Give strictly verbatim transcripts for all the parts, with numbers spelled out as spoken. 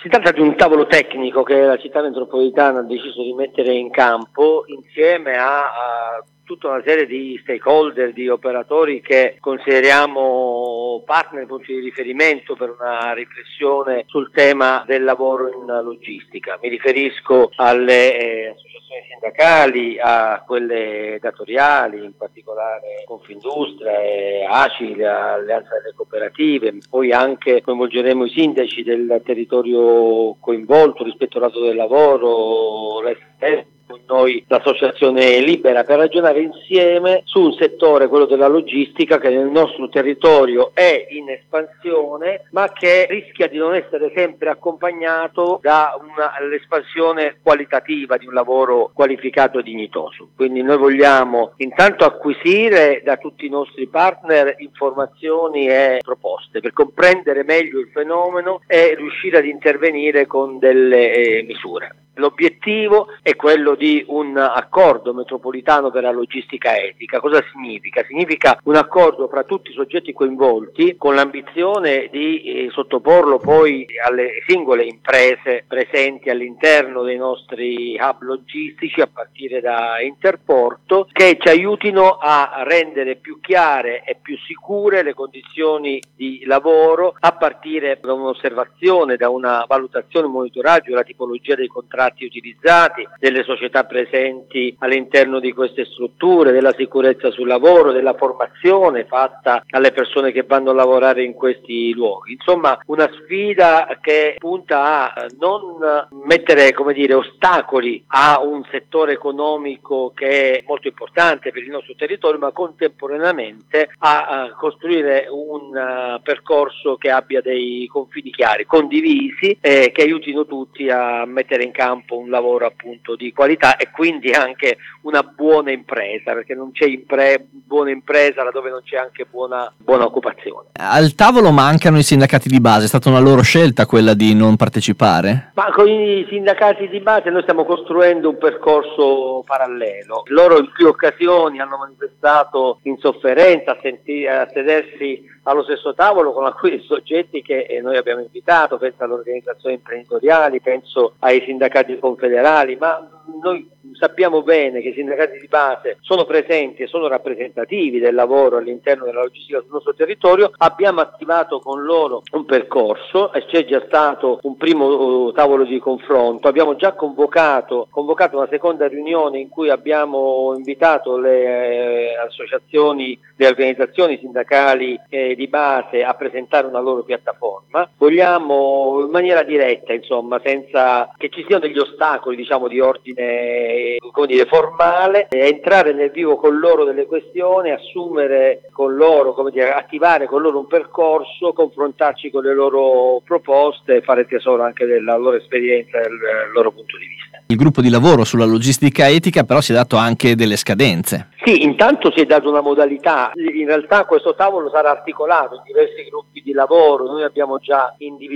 Si tratta di un tavolo tecnico che la città metropolitana ha deciso di mettere in campo insieme a, a tutta una serie di stakeholder, di operatori che consideriamo partner, punti di riferimento per una riflessione sul tema del lavoro in logistica. Mi riferisco alle eh, associazioni sindacali, a quelle datoriali, in particolare Confindustria, e A C I, l'Alleanza delle Cooperative, poi anche coinvolgeremo i sindaci del territorio coinvolto, l'Ispettorato del Lavoro, l'S S, con noi l'associazione Libera, per ragionare insieme su un settore, quello della logistica, che nel nostro territorio è in espansione ma che rischia di non essere sempre accompagnato da una, l'espansione qualitativa di un lavoro qualificato e dignitoso. Quindi noi vogliamo intanto acquisire da tutti i nostri partner informazioni e proposte per comprendere meglio il fenomeno e riuscire ad intervenire con delle eh, misure. L'obiettivo è quello di un accordo metropolitano per la logistica etica. Cosa significa? Significa un accordo fra tutti i soggetti coinvolti con l'ambizione di eh, sottoporlo poi alle singole imprese presenti all'interno dei nostri hub logistici, a partire da Interporto, che ci aiutino a rendere più chiare e più sicure le condizioni di lavoro, a partire da un'osservazione, da una valutazione, un monitoraggio della tipologia dei contratti utilizzati, delle società presenti all'interno di queste strutture, della sicurezza sul lavoro, della formazione fatta alle persone che vanno a lavorare in questi luoghi. Insomma, una sfida che punta a non mettere, come dire, ostacoli a un settore economico che è molto importante per il nostro territorio, ma contemporaneamente a, a costruire un uh, percorso che abbia dei confini chiari, condivisi, e che aiutino tutti a mettere in campo un lavoro appunto di qualità e quindi anche una buona impresa, perché non c'è impre- buona impresa laddove non c'è anche buona, buona occupazione. Al tavolo mancano i sindacati di base, è stata una loro scelta quella di non partecipare? Ma con i sindacati di base noi stiamo costruendo un percorso parallelo. Loro in più occasioni hanno manifestato insofferenza a, senti- a sedersi allo stesso tavolo con alcuni soggetti che noi abbiamo invitato, penso alle organizzazioni imprenditoriali, penso ai sindacati confederali, ma noi sappiamo bene che i sindacati di base sono presenti e sono rappresentativi del lavoro all'interno della logistica sul nostro territorio. Abbiamo attivato con loro un percorso e c'è già stato un primo uh, tavolo di confronto. Abbiamo già convocato, convocato una seconda riunione in cui abbiamo invitato le eh, associazioni, le organizzazioni sindacali eh, di base a presentare una loro piattaforma. Vogliamo in maniera diretta, insomma, senza che ci siano degli ostacoli, diciamo, di ordine, come dire, formale, entrare nel vivo con loro delle questioni, assumere con loro, come dire, attivare con loro un percorso, confrontarci con le loro proposte e fare tesoro anche della loro esperienza e del loro punto di vista. Il gruppo di lavoro sulla logistica etica però si è dato anche delle scadenze. Sì, intanto si è data una modalità. In realtà questo tavolo sarà articolato in diversi gruppi di lavoro. Noi abbiamo già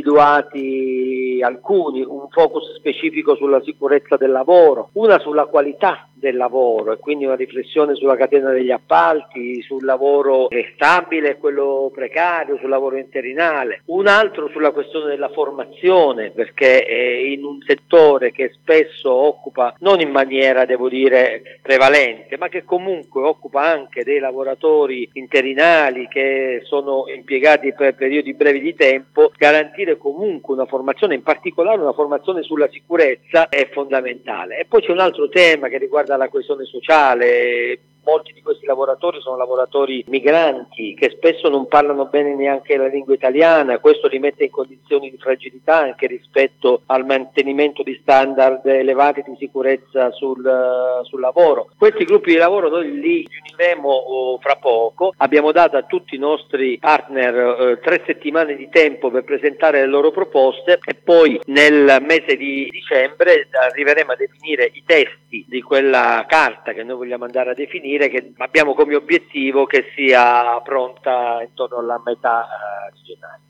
individuati alcuni, un focus specifico sulla sicurezza del lavoro, una sulla qualità del lavoro e quindi una riflessione sulla catena degli appalti, sul lavoro stabile e quello precario, sul lavoro interinale, un altro sulla questione della formazione, perché è in un settore che spesso occupa, non in maniera devo dire prevalente, ma che comunque occupa anche dei lavoratori interinali che sono impiegati per periodi brevi di tempo, garantire comunque una formazione, in particolare una formazione sulla sicurezza, è fondamentale. E poi c'è un altro tema che riguarda la coesione sociale. Molti di questi lavoratori sono lavoratori migranti che spesso non parlano bene neanche la lingua italiana, questo li mette in condizioni di fragilità anche rispetto al mantenimento di standard elevati di sicurezza sul, sul lavoro. Questi gruppi di lavoro noi li riuniremo oh, fra poco. Abbiamo dato a tutti i nostri partner eh, tre settimane di tempo per presentare le loro proposte e poi nel mese di dicembre arriveremo a definire i testi di quella carta che noi vogliamo andare a definire, che abbiamo come obiettivo che sia pronta intorno alla metà uh, di gennaio.